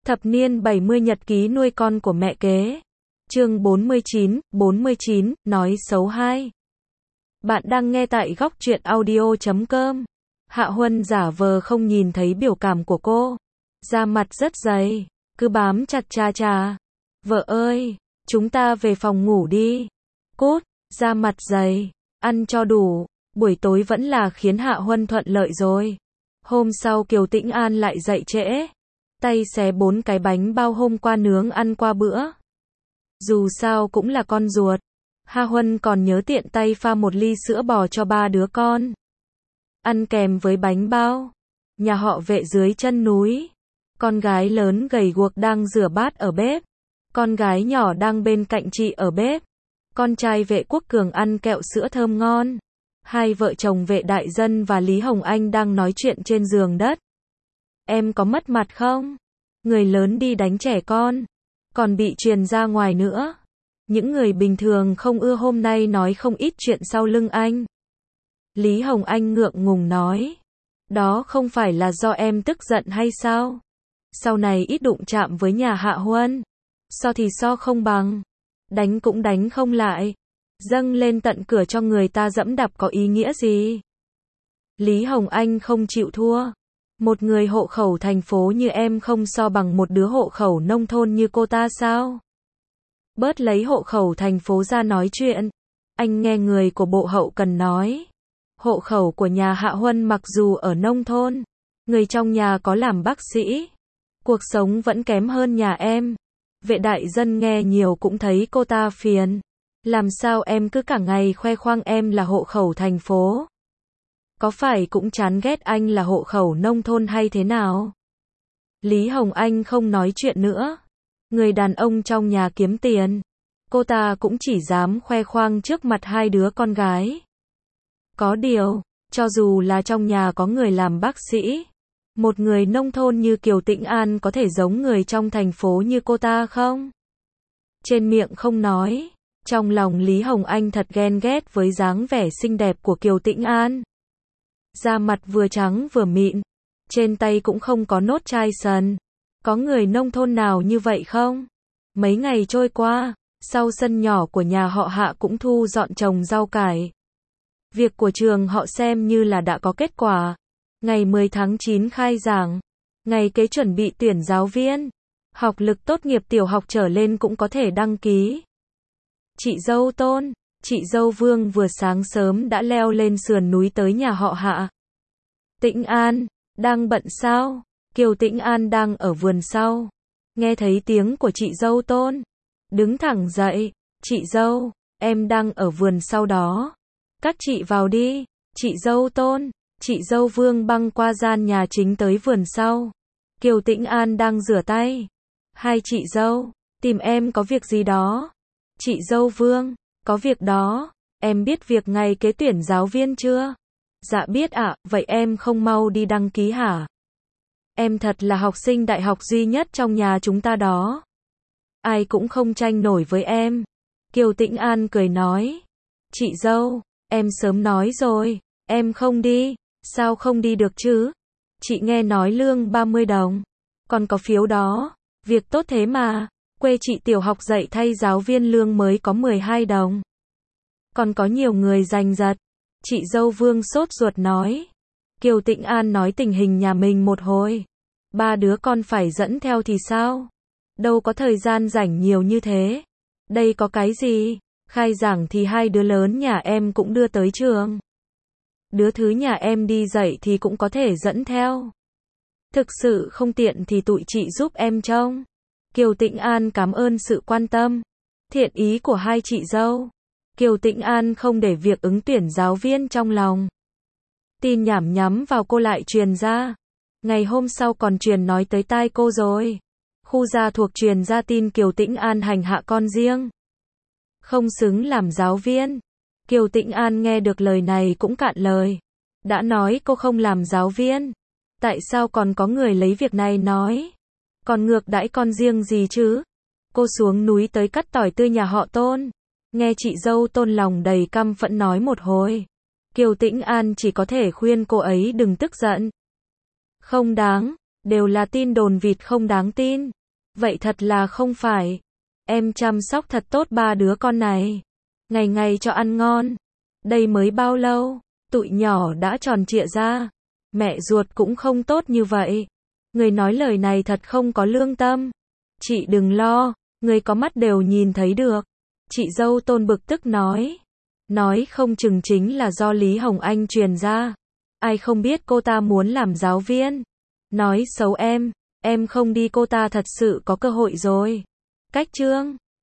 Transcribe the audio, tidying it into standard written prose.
Thập niên 70 nhật ký nuôi con của mẹ kế. Chương 49, nói xấu 2. Bạn đang nghe tại góc truyện audio.com. Hạ Huân giả vờ không nhìn thấy biểu cảm của cô. Da mặt rất dày, cứ bám chặt cha. Vợ ơi, chúng ta về phòng ngủ đi. Cút, da mặt dày, ăn cho đủ. Buổi tối vẫn là khiến Hạ Huân thuận lợi rồi. Hôm sau Kiều Tĩnh An lại dậy trễ. Tay xé 4 cái bánh bao hôm qua nướng ăn qua bữa. Dù sao cũng là con ruột. Hạ Huân còn nhớ tiện tay pha 1 ly sữa bò cho 3 đứa con. Ăn kèm với bánh bao. Nhà họ Vệ dưới chân núi. Con gái lớn gầy guộc đang rửa bát ở bếp. Con gái nhỏ đang bên cạnh chị ở bếp. Con trai Vệ Quốc Cường ăn kẹo sữa thơm ngon. Hai vợ chồng Vệ Đại Dân và Lý Hồng Anh đang nói chuyện trên giường đất. Em có mất mặt không? Người lớn đi đánh trẻ con, còn bị truyền ra ngoài nữa. Những người bình thường không ưa hôm nay nói không ít chuyện sau lưng anh. Lý Hồng Anh ngượng ngùng nói. Đó không phải là do em tức giận hay sao? Sau này ít đụng chạm với nhà Hạ Huân. So thì so không bằng. Đánh cũng đánh không lại. Dâng lên tận cửa cho người ta dẫm đạp có ý nghĩa gì? Lý Hồng Anh không chịu thua. Một người hộ khẩu thành phố như em không so bằng một đứa hộ khẩu nông thôn như cô ta sao? Bớt lấy hộ khẩu thành phố ra nói chuyện. Anh nghe người của Bộ Hậu Cần nói. Hộ khẩu của nhà Hạ Huân mặc dù ở nông thôn, người trong nhà có làm bác sĩ, cuộc sống vẫn kém hơn nhà em. Vệ Đại Dân nghe nhiều cũng thấy cô ta phiền. Làm sao em cứ cả ngày khoe khoang em là hộ khẩu thành phố? Có phải cũng chán ghét anh là hộ khẩu nông thôn hay thế nào? Lý Hồng Anh không nói chuyện nữa. Người đàn ông trong nhà kiếm tiền. Cô ta cũng chỉ dám khoe khoang trước mặt 2 đứa con gái. Có điều, cho dù là trong nhà có người làm bác sĩ, một người nông thôn như Kiều Tĩnh An có thể giống người trong thành phố như cô ta không? Trên miệng không nói, trong lòng Lý Hồng Anh thật ghen ghét với dáng vẻ xinh đẹp của Kiều Tĩnh An. Da mặt vừa trắng vừa mịn, trên tay cũng không có nốt chai sần. Có người nông thôn nào như vậy không? Mấy ngày trôi qua, sau sân nhỏ của nhà họ Hạ cũng thu dọn trồng rau cải. Việc của trường họ xem như là đã có kết quả. Ngày 10 tháng 9 khai giảng. Ngày kế chuẩn bị tuyển giáo viên. Học lực tốt nghiệp tiểu học trở lên cũng có thể đăng ký. Chị dâu Tôn, chị dâu Vương vừa sáng sớm đã leo lên sườn núi tới nhà họ Hạ. Tĩnh An, đang bận sao? Kiều Tĩnh An đang ở vườn sau. Nghe thấy tiếng của chị dâu Tôn. Đứng thẳng dậy. Chị dâu, em đang ở vườn sau đó. Các chị vào đi. Chị dâu Tôn, chị dâu Vương băng qua gian nhà chính tới vườn sau. Kiều Tĩnh An đang rửa tay. Hai chị dâu, tìm em có việc gì đó? Chị dâu Vương, có việc đó. Em biết việc ngày kế tuyển giáo viên chưa? Dạ biết ạ, vậy em không mau đi đăng ký hả? Em thật là học sinh đại học duy nhất trong nhà chúng ta đó. Ai cũng không tranh nổi với em. Kiều Tĩnh An cười nói. Chị dâu, em sớm nói rồi, em không đi. Sao không đi được chứ? Chị nghe nói lương 30 đồng. Còn có phiếu đó. Việc tốt thế mà. Quê chị tiểu học dạy thay giáo viên lương mới có 12 đồng. Còn có nhiều người giành giật. Chị dâu Vương sốt ruột nói. Kiều Tĩnh An nói tình hình nhà mình một hồi. 3 đứa con phải dẫn theo thì sao? Đâu có thời gian rảnh nhiều như thế. Đây có cái gì? Khai giảng thì 2 đứa lớn nhà em cũng đưa tới trường. Đứa thứ nhà em đi dạy thì cũng có thể dẫn theo. Thực sự không tiện thì tụi chị giúp em trông. Kiều Tĩnh An cảm ơn sự quan tâm, thiện ý của hai chị dâu. Kiều Tĩnh An không để việc ứng tuyển giáo viên trong lòng. Tin nhảm nhắm vào cô lại truyền ra. Ngày hôm sau còn truyền nói tới tai cô rồi. Khu gia thuộc truyền ra tin Kiều Tĩnh An hành hạ con riêng. Không xứng làm giáo viên. Kiều Tĩnh An nghe được lời này cũng cạn lời. Đã nói cô không làm giáo viên. Tại sao còn có người lấy việc này nói? Còn ngược đãi con riêng gì chứ? Cô xuống núi tới cắt tỏi tươi nhà họ Tôn. Nghe chị dâu Tôn lòng đầy căm phẫn nói một hồi. Kiều Tĩnh An chỉ có thể khuyên cô ấy đừng tức giận. Không đáng, đều là tin đồn vịt không đáng tin. Vậy thật là không phải. Em chăm sóc thật tốt ba đứa con này. Ngày ngày cho ăn ngon. Đây mới bao lâu, tụi nhỏ đã tròn trịa ra. Mẹ ruột cũng không tốt như vậy. Người nói lời này thật không có lương tâm. Chị đừng lo, người có mắt đều nhìn thấy được. Chị dâu Tôn bực tức nói. Nói không chừng chính là do Lý Hồng Anh truyền ra. Ai không biết cô ta muốn làm giáo viên. Nói xấu em không đi cô ta thật sự có cơ hội rồi. Cách chương